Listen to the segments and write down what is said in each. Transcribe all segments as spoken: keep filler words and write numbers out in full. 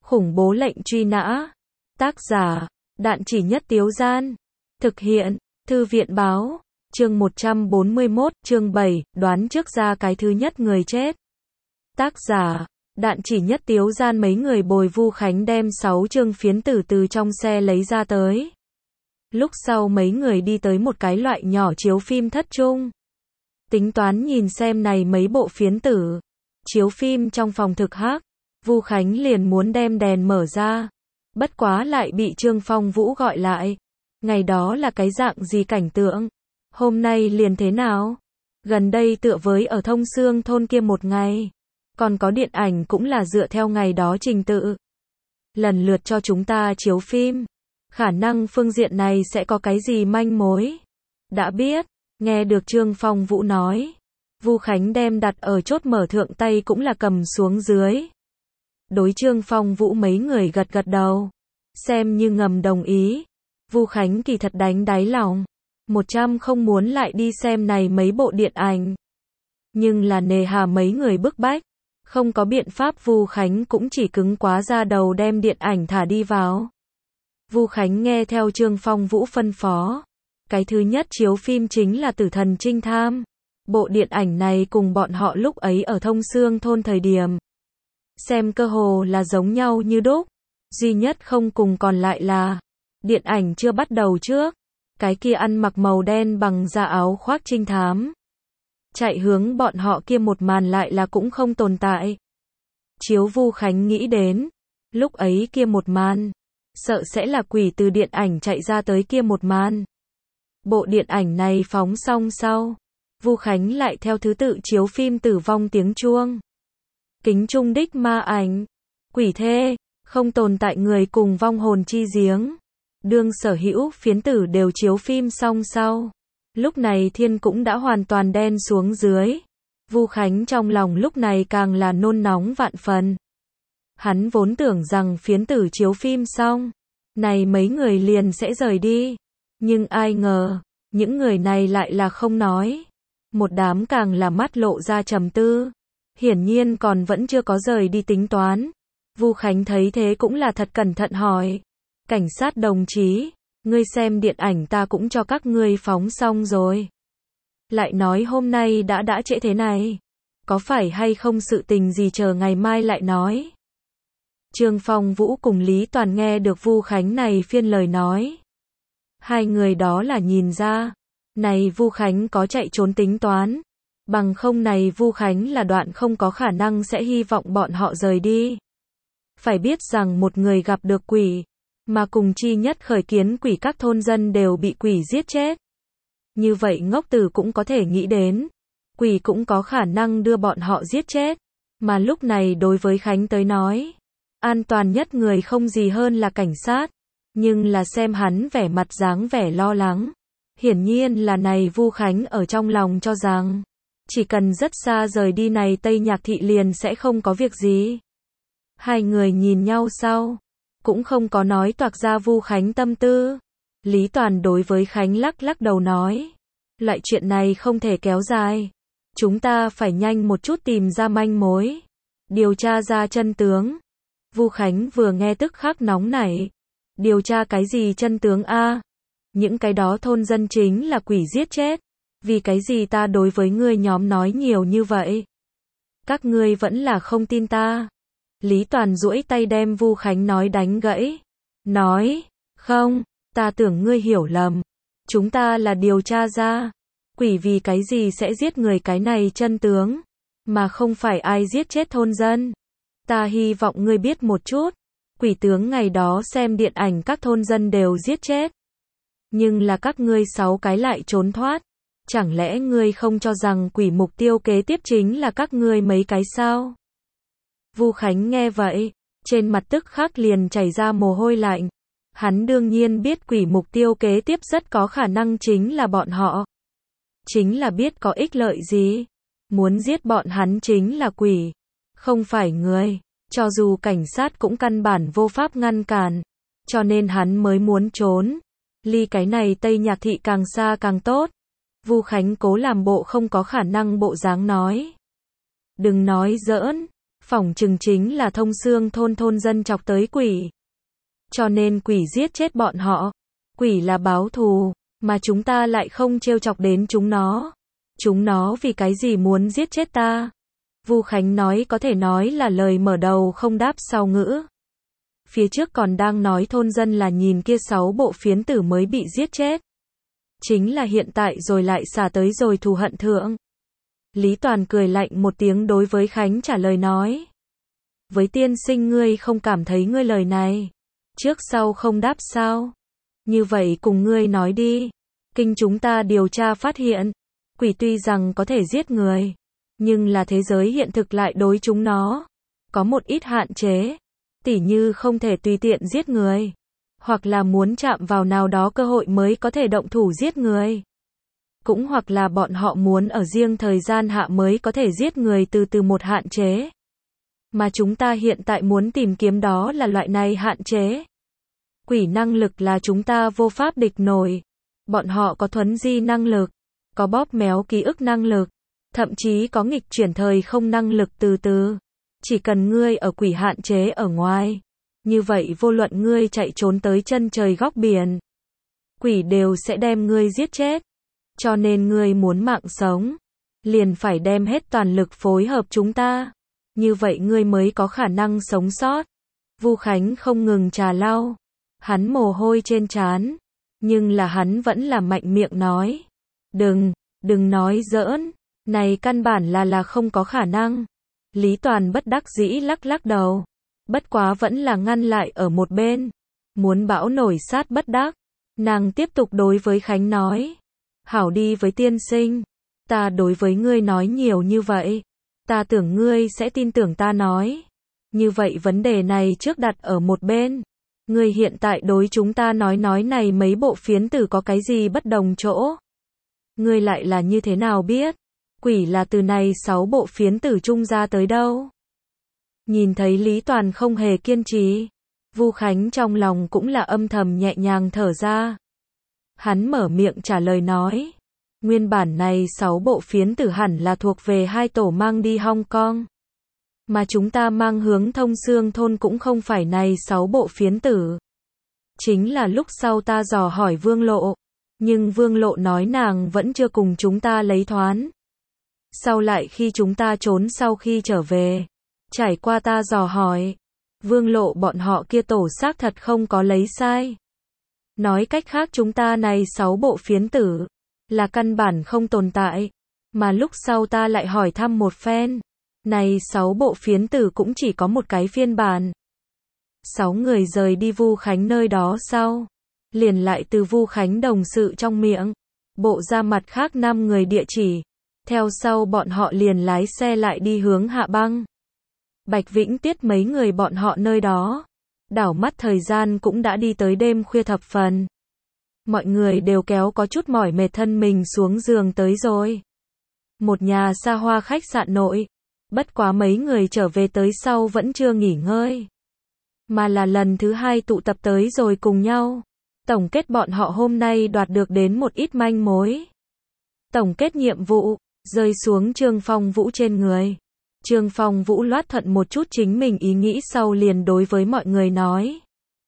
Khủng bố lệnh truy nã. Tác giả, Đạn Chỉ Nhất Tiếu Gian. Thực hiện, Thư viện báo. Chương một trăm bốn mươi mốt, chương bảy, đoán trước ra cái thứ nhất người chết. Tác giả, Đạn Chỉ Nhất Tiếu Gian. Mấy người bồi Vu Khánh đem sáu chương phiến tử từ trong xe lấy ra tới. Lúc sau mấy người đi tới một cái loại nhỏ chiếu phim thất trung. Tính toán nhìn xem này mấy bộ phiến tử. Chiếu phim trong phòng thực hắc. Vu Khánh liền muốn đem đèn mở ra. Bất quá lại bị Trương Phong Vũ gọi lại. Ngày đó là cái dạng gì cảnh tượng? Hôm nay liền thế nào? Gần đây tựa với ở Thông Xương thôn kia một ngày. Còn có điện ảnh cũng là dựa theo ngày đó trình tự. Lần lượt cho chúng ta chiếu phim. Khả năng phương diện này sẽ có cái gì manh mối? Đã biết, nghe được Trương Phong Vũ nói. Vu Khánh đem đặt ở chốt mở thượng tay cũng là cầm xuống dưới. Đối Trương Phong Vũ mấy người gật gật đầu. Xem như ngầm đồng ý. Vu Khánh kỳ thật đánh đáy lòng. Một trăm không muốn lại đi xem này mấy bộ điện ảnh. Nhưng là nề hà mấy người bức bách. Không có biện pháp, Vu Khánh cũng chỉ cứng quá ra đầu đem điện ảnh thả đi vào. Vu Khánh nghe theo Trương Phong Vũ phân phó. Cái thứ nhất chiếu phim chính là Tử Thần Trinh Tham. Bộ điện ảnh này cùng bọn họ lúc ấy ở Thông Xương thôn thời điểm. Xem cơ hồ là giống nhau như đúc. Duy nhất không cùng còn lại là điện ảnh chưa bắt đầu trước. Cái kia ăn mặc màu đen bằng da áo khoác trinh thám. Chạy hướng bọn họ kia một màn lại là cũng không tồn tại. Chiếu Vu Khánh nghĩ đến. Lúc ấy kia một màn. Sợ sẽ là quỷ từ điện ảnh chạy ra tới kia một màn. Bộ điện ảnh này phóng xong sau. Vu Khánh lại theo thứ tự chiếu phim Tử Vong Tiếng Chuông. Kính Trung Đích Ma Ảnh. Quỷ Thê. Không tồn tại người cùng vong hồn chi giếng. Đương sở hữu phiến tử đều chiếu phim xong sau. Lúc này thiên cũng đã hoàn toàn đen xuống dưới. Vu Khánh trong lòng lúc này càng là nôn nóng vạn phần. Hắn vốn tưởng rằng phiến tử chiếu phim xong. Này mấy người liền sẽ rời đi. Nhưng ai ngờ, những người này lại là không nói. Một đám càng là mắt lộ ra trầm tư. Hiển nhiên còn vẫn chưa có rời đi tính toán. Vu Khánh thấy thế cũng là thật cẩn thận hỏi. Cảnh sát đồng chí, ngươi xem điện ảnh ta cũng cho các ngươi phóng xong rồi. Lại nói hôm nay đã đã trễ thế này. Có phải hay không sự tình gì chờ ngày mai lại nói. Trương Phong Vũ cùng Lý Toàn nghe được Vu Khánh này phiên lời nói. Hai người đó là nhìn ra. Này Vu Khánh có chạy trốn tính toán. Bằng không này Vu Khánh là đoạn không có khả năng sẽ hy vọng bọn họ rời đi. Phải biết rằng một người gặp được quỷ. Mà cùng chi nhất khởi kiến quỷ các thôn dân đều bị quỷ giết chết. Như vậy ngốc tử cũng có thể nghĩ đến. Quỷ cũng có khả năng đưa bọn họ giết chết. Mà lúc này đối với Khánh tới nói. An toàn nhất người không gì hơn là cảnh sát. Nhưng là xem hắn vẻ mặt dáng vẻ lo lắng. Hiển nhiên là này Vu Khánh ở trong lòng cho rằng. Chỉ cần rất xa rời đi này Tây Nhạc Thị liền sẽ không có việc gì. Hai người nhìn nhau sau. Cũng không có nói toạc ra Vu Khánh tâm tư. Lý Toàn đối với Khánh lắc lắc đầu nói. Loại chuyện này không thể kéo dài. Chúng ta phải nhanh một chút tìm ra manh mối. Điều tra ra chân tướng. Vu Khánh vừa nghe tức khắc nóng nảy. Điều tra cái gì chân tướng a? Những cái đó thôn dân chính là quỷ giết chết. Vì cái gì ta đối với ngươi nhóm nói nhiều như vậy? Các ngươi vẫn là không tin ta. Lý Toàn duỗi tay đem Vu Khánh nói đánh gãy. Nói, không, ta tưởng ngươi hiểu lầm. Chúng ta là điều tra ra. Quỷ vì cái gì sẽ giết người cái này chân tướng. Mà không phải ai giết chết thôn dân. Ta hy vọng ngươi biết một chút. Quỷ tướng ngày đó xem điện ảnh các thôn dân đều giết chết. Nhưng là các ngươi sáu cái lại trốn thoát. Chẳng lẽ ngươi không cho rằng quỷ mục tiêu kế tiếp chính là các ngươi mấy cái sao? Vu Khánh nghe vậy, trên mặt tức khắc liền chảy ra mồ hôi lạnh. Hắn đương nhiên biết quỷ mục tiêu kế tiếp rất có khả năng chính là bọn họ. Chính là biết có ích lợi gì. Muốn giết bọn hắn chính là quỷ, không phải người. Cho dù cảnh sát cũng căn bản vô pháp ngăn cản. Cho nên hắn mới muốn trốn. Ly cái này Tây Nhạc Thị càng xa càng tốt. Vu Khánh cố làm bộ không có khả năng bộ dáng nói. Đừng nói giỡn. phỏng chừng chính là thông xương thôn thôn dân chọc tới quỷ. Cho nên quỷ giết chết bọn họ. Quỷ là báo thù, mà chúng ta lại không trêu chọc đến chúng nó. Chúng nó vì cái gì muốn giết chết ta? Vu Khánh nói có thể nói là lời mở đầu không đáp sau ngữ. Phía trước còn đang nói thôn dân là nhìn kia sáu bộ phiến tử mới bị giết chết. Chính là hiện tại rồi lại xả tới rồi thù hận thượng. Lý Toàn cười lạnh một tiếng đối với Khánh trả lời nói. Với tiên sinh ngươi không cảm thấy ngươi lời này trước sau không đáp sao? Như vậy cùng ngươi nói đi. Kinh chúng ta điều tra phát hiện, quỷ tuy rằng có thể giết người, nhưng là thế giới hiện thực lại đối chúng nó có một ít hạn chế, tỉ như không thể tùy tiện giết người, hoặc là muốn chạm vào nào đó cơ hội mới có thể động thủ giết người. Cũng hoặc là bọn họ muốn ở riêng thời gian hạ mới có thể giết người từ từ một hạn chế. Mà chúng ta hiện tại muốn tìm kiếm đó là loại này hạn chế. Quỷ năng lực là chúng ta vô pháp địch nổi. Bọn họ có thuấn di năng lực, có bóp méo ký ức năng lực, thậm chí có nghịch chuyển thời không năng lực từ từ. Chỉ cần ngươi ở quỷ hạn chế ở ngoài, như vậy vô luận ngươi chạy trốn tới chân trời góc biển, quỷ đều sẽ đem ngươi giết chết. Cho nên ngươi muốn mạng sống, liền phải đem hết toàn lực phối hợp chúng ta. Như vậy ngươi mới có khả năng sống sót. Vu Khánh không ngừng trà lau, hắn mồ hôi trên trán, nhưng là hắn vẫn là mạnh miệng nói. Đừng, đừng nói giỡn, này căn bản là là không có khả năng. Lý Toàn bất đắc dĩ lắc lắc đầu, bất quá vẫn là ngăn lại ở một bên. Muốn bão nổi sát bất đắc, nàng tiếp tục đối với Khánh nói. Hảo đi với tiên sinh, ta đối với ngươi nói nhiều như vậy, ta tưởng ngươi sẽ tin tưởng ta nói. Như vậy vấn đề này trước đặt ở một bên. Ngươi hiện tại đối chúng ta nói nói này mấy bộ phiến tử có cái gì bất đồng chỗ? Ngươi lại là như thế nào biết? Quỷ là từ này sáu bộ phiến tử chung ra tới đâu? Nhìn thấy Lý Toàn không hề kiên trì, Vu Khánh trong lòng cũng là âm thầm nhẹ nhàng thở ra. Hắn mở miệng trả lời nói. Nguyên bản này sáu bộ phiến tử hẳn là thuộc về hai tổ mang đi Hong Kong. Mà chúng ta mang hướng thông xương thôn cũng không phải này sáu bộ phiến tử. Chính là lúc sau ta dò hỏi Vương Lộ. Nhưng Vương Lộ nói nàng vẫn chưa cùng chúng ta lấy thoán. Sau lại khi chúng ta trốn sau khi trở về, trải qua ta dò hỏi, Vương Lộ bọn họ kia tổ xác thật không có lấy sai. Nói cách khác chúng ta này sáu bộ phiến tử là căn bản không tồn tại. Mà lúc sau ta lại hỏi thăm một phen, này sáu bộ phiến tử cũng chỉ có một cái phiên bản. Sáu người rời đi Vu Khánh nơi đó sau, liền lại từ Vu Khánh đồng sự trong miệng bộ ra mặt khác năm người địa chỉ. Theo sau bọn họ liền lái xe lại đi hướng Hạ Băng, Bạch Vĩnh Tiết mấy người bọn họ nơi đó. Đảo mắt thời gian cũng đã đi tới đêm khuya thập phần. Mọi người đều kéo có chút mỏi mệt thân mình xuống giường tới rồi. Một nhà xa hoa khách sạn nội. Bất quá mấy người trở về tới sau vẫn chưa nghỉ ngơi, mà là lần thứ hai tụ tập tới rồi cùng nhau. Tổng kết bọn họ hôm nay đoạt được đến một ít manh mối. Tổng kết nhiệm vụ, rơi xuống Trương Phong Vũ trên người. Trương Phong Vũ loát thuận một chút chính mình ý nghĩ sau liền đối với mọi người nói.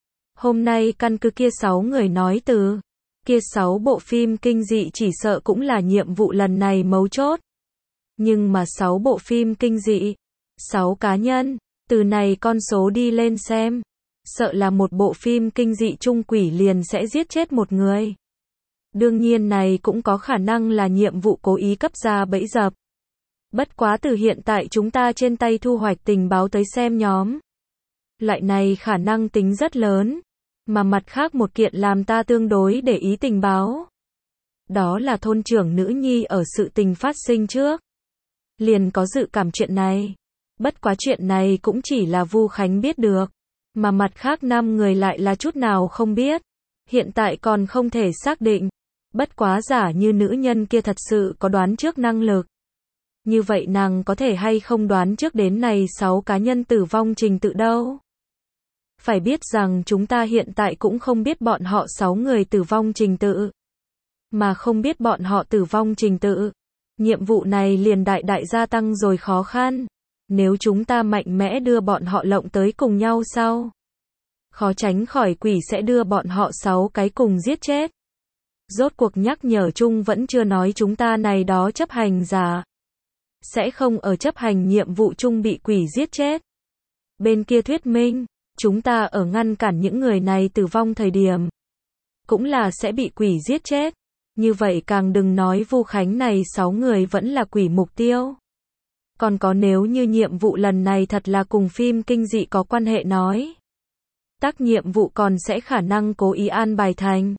Hôm nay căn cứ kia sáu người nói từ, kia sáu bộ phim kinh dị chỉ sợ cũng là nhiệm vụ lần này mấu chốt. Nhưng mà sáu bộ phim kinh dị, sáu cá nhân, từ này con số đi lên xem, sợ là một bộ phim kinh dị chung quỷ liền sẽ giết chết một người. Đương nhiên này cũng có khả năng là nhiệm vụ cố ý cấp ra bẫy dập. Bất quá từ hiện tại chúng ta trên tay thu hoạch tình báo tới xem nhóm. Loại này khả năng tính rất lớn, mà mặt khác một kiện làm ta tương đối để ý tình báo. Đó là thôn trưởng nữ nhi ở sự tình phát sinh trước. Liền có dự cảm chuyện này. Bất quá chuyện này cũng chỉ là Vu Khánh biết được, mà mặt khác năm người lại là chút nào không biết. Hiện tại còn không thể xác định. Bất quá giả như nữ nhân kia thật sự có đoán trước năng lực. Như vậy nàng có thể hay không đoán trước đến này sáu cá nhân tử vong trình tự đâu. Phải biết rằng chúng ta hiện tại cũng không biết bọn họ sáu người tử vong trình tự. Mà không biết bọn họ tử vong trình tự. Nhiệm vụ này liền đại đại gia tăng rồi khó khăn. Nếu chúng ta mạnh mẽ đưa bọn họ lộng tới cùng nhau sau, khó tránh khỏi quỷ sẽ đưa bọn họ sáu cái cùng giết chết. Rốt cuộc nhắc nhở chung vẫn chưa nói chúng ta này đó chấp hành giả sẽ không ở chấp hành nhiệm vụ chung bị quỷ giết chết. Bên kia thuyết minh, chúng ta ở ngăn cản những người này tử vong thời điểm, cũng là sẽ bị quỷ giết chết. Như vậy càng đừng nói Vu Khánh này sáu người vẫn là quỷ mục tiêu. Còn có nếu như nhiệm vụ lần này thật là cùng phim kinh dị có quan hệ nói, tác nhiệm vụ còn sẽ khả năng cố ý an bài thành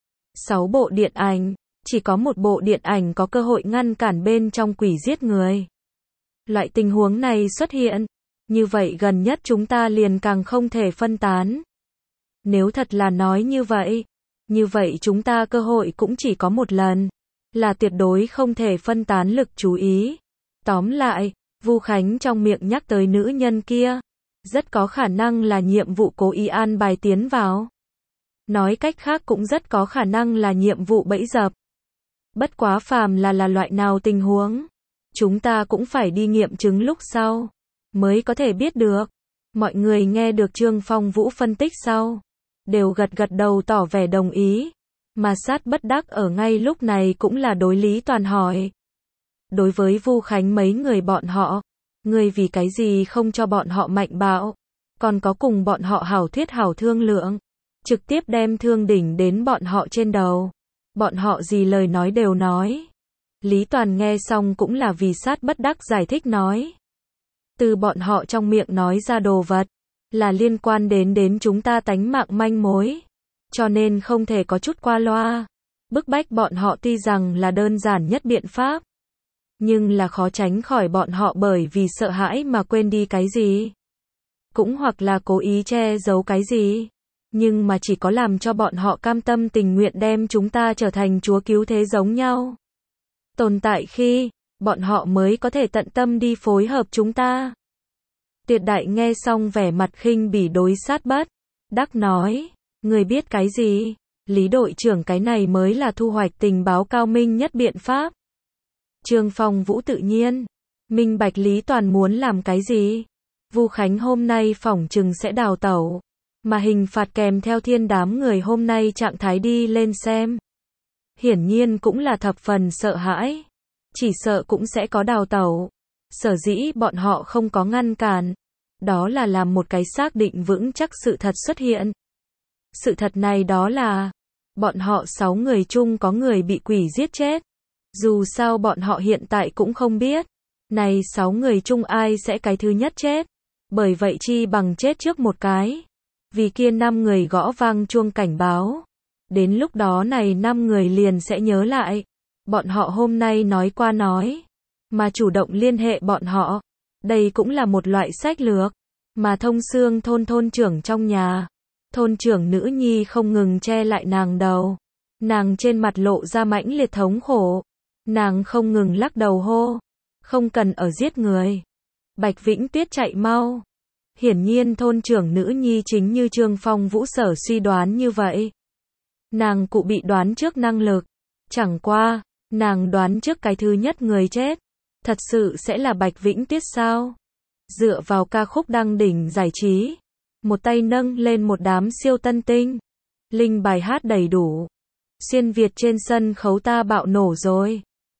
sáu bộ điện ảnh, chỉ có một bộ điện ảnh có cơ hội ngăn cản bên trong quỷ giết người. Loại tình huống này xuất hiện, như vậy gần nhất chúng ta liền càng không thể phân tán. Nếu thật là nói như vậy, như vậy chúng ta cơ hội cũng chỉ có một lần, là tuyệt đối không thể phân tán lực chú ý. Tóm lại, Vu Khánh trong miệng nhắc tới nữ nhân kia, rất có khả năng là nhiệm vụ cố ý an bài tiến vào. Nói cách khác cũng rất có khả năng là nhiệm vụ bẫy dập. Bất quá phàm là là loại nào tình huống, chúng ta cũng phải đi nghiệm chứng lúc sau, mới có thể biết được. Mọi người nghe được Trương Phong Vũ phân tích sau, đều gật gật đầu tỏ vẻ đồng ý. Mà Sát Bất Đắc ở ngay lúc này cũng là đối Lý Toàn hỏi. Đối với Vu Khánh mấy người bọn họ, người vì cái gì không cho bọn họ mạnh bạo, còn có cùng bọn họ hảo thuyết hảo thương lượng, trực tiếp đem thương đỉnh đến bọn họ trên đầu. Bọn họ gì lời nói đều nói. Lý Toàn nghe xong cũng là vì Sát Bất Đắc giải thích nói. Từ bọn họ trong miệng nói ra đồ vật, là liên quan đến đến chúng ta tánh mạng manh mối. Cho nên không thể có chút qua loa. Bức bách bọn họ tuy rằng là đơn giản nhất biện pháp, nhưng là khó tránh khỏi bọn họ bởi vì sợ hãi mà quên đi cái gì. Cũng hoặc là cố ý che giấu cái gì. Nhưng mà chỉ có làm cho bọn họ cam tâm tình nguyện đem chúng ta trở thành chúa cứu thế giống nhau tồn tại khi, bọn họ mới có thể tận tâm đi phối hợp chúng ta. Tuyệt Đại nghe xong vẻ mặt khinh bỉ đối Sát Bất Đắc nói, người biết cái gì? Lý đội trưởng cái này mới là thu hoạch tình báo cao minh nhất biện pháp. Trương Phong Vũ tự nhiên minh bạch Lý Toàn muốn làm cái gì. Vu Khánh hôm nay phỏng chừng sẽ đào tẩu, mà hình phạt kèm theo thiên đám người hôm nay trạng thái đi lên xem, hiển nhiên cũng là thập phần sợ hãi, chỉ sợ cũng sẽ có đào tẩu. Sở dĩ bọn họ không có ngăn cản, đó là làm một cái xác định vững chắc sự thật xuất hiện. Sự thật này đó là, bọn họ sáu người chung có người bị quỷ giết chết. Dù sao bọn họ hiện tại cũng không biết, này sáu người chung ai sẽ cái thứ nhất chết. Bởi vậy chi bằng chết trước một cái. Vì kia năm người gõ vang chuông cảnh báo. Đến lúc đó này năm người liền sẽ nhớ lại. Bọn họ hôm nay nói qua nói, mà chủ động liên hệ bọn họ. Đây cũng là một loại sách lược, mà Thông Xương thôn thôn trưởng trong nhà. Thôn trưởng nữ nhi không ngừng che lại nàng đầu. Nàng trên mặt lộ ra mãnh liệt thống khổ. Nàng không ngừng lắc đầu hô. Không cần ở giết người. Bạch Vĩnh Tuyết chạy mau. Hiển nhiên thôn trưởng nữ nhi chính như Trương Phong Vũ sở suy đoán như vậy. Nàng cụ bị đoán trước năng lực. Chẳng qua, nàng đoán trước cái thứ nhất người chết. Thật sự sẽ là Bạch Vĩnh Tuyết sao? Dựa vào ca khúc đăng đỉnh giải trí. Một tay nâng lên một đám siêu tân tinh. Linh bài hát đầy đủ. Xuyên Việt trên sân khấu ta bạo nổ rồi.